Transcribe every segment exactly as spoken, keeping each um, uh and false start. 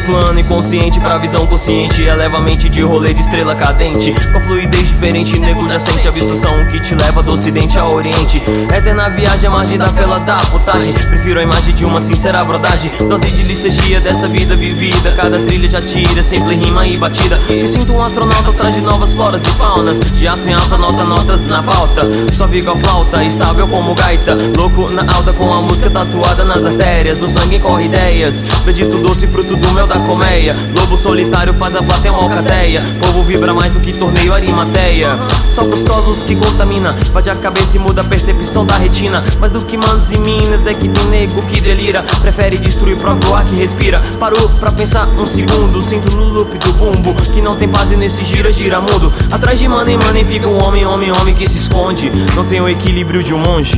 plano inconsciente pra visão consciente. Eleva a mente de rolê de estrela cadente, com fluidez diferente, nego já sente a absorção que te leva do ocidente ao oriente. Eterna viagem à margem da fela da putagem. Prefiro a imagem de uma sincera brodagem, dose de licergia dessa vida vivida. Cada trilha já tira, sempre rima e batida. Me sinto um astronauta atrás de novas floras e faunas, de aço em alta nota, notas na pauta. Suave igual flauta, estável como gaita, louco na alta com a música tatuada nas artérias. No sangue corre ideias, bendito doce fruto do mel da colmeia. Lobo solitário faz a plateia uma alcateia. Povo vibra mais do que torneio arimateia. Só pros colos que contamina, invade a cabeça e muda a percepção da retina. Mais do que manos e minas é que tem nego que delira, prefere destruir o próprio ar que respira. Parou pra pensar um segundo, sinto no loop do bumbo que não tem base nesse gira gira mundo. Atrás de money money fica um homem homem homem que se esconde, não tem o equilíbrio de um monge.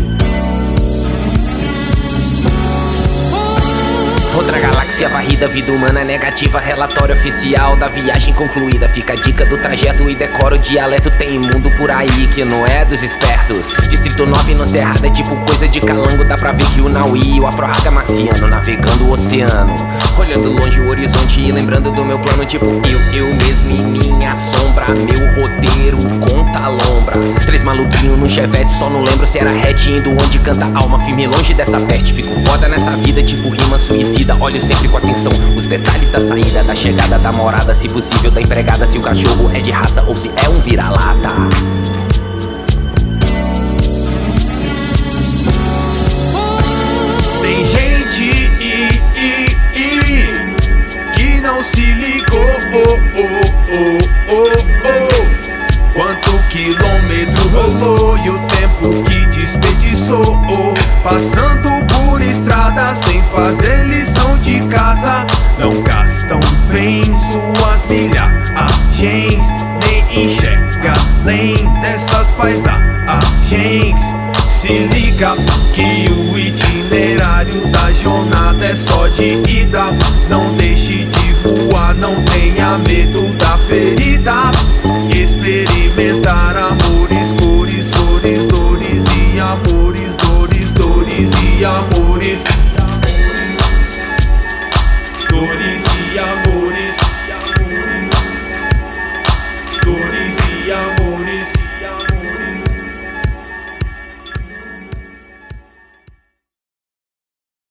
Outra galáxia varrida, vida humana negativa. Relatório oficial da viagem concluída. Fica a dica do trajeto e decora o dialeto. Tem mundo por aí que não é dos espertos. Distrito nove no Cerrado é tipo coisa de calango. Dá pra ver que o Naui, o Afro-Raga marciano, navegando o oceano, olhando longe o horizonte e lembrando do meu plano. Tipo eu, eu mesmo e minha sombra. Meu roteiro conta a lombra. Três maluquinhos no chevette, só não lembro se era hatch indo onde canta alma firme longe dessa peste. Fico foda nessa vida, tipo rima suicida. Olho sempre com atenção os detalhes da saída, da chegada, da morada, se possível da empregada, se o cachorro é de raça ou se é um vira-lata. Tem gente i, i, i, que não se ligou, oh, oh, oh, oh, oh. Quanto quilômetro rolou e o tempo que desperdiçou, oh. Passando por estrada sem fazer lição de casa. Não gastam bem suas milhagens, nem enxerga além dessas paisagens. Se liga que o itinerário da jornada é só de ida. Não deixe de voar, não tenha medo da ferida.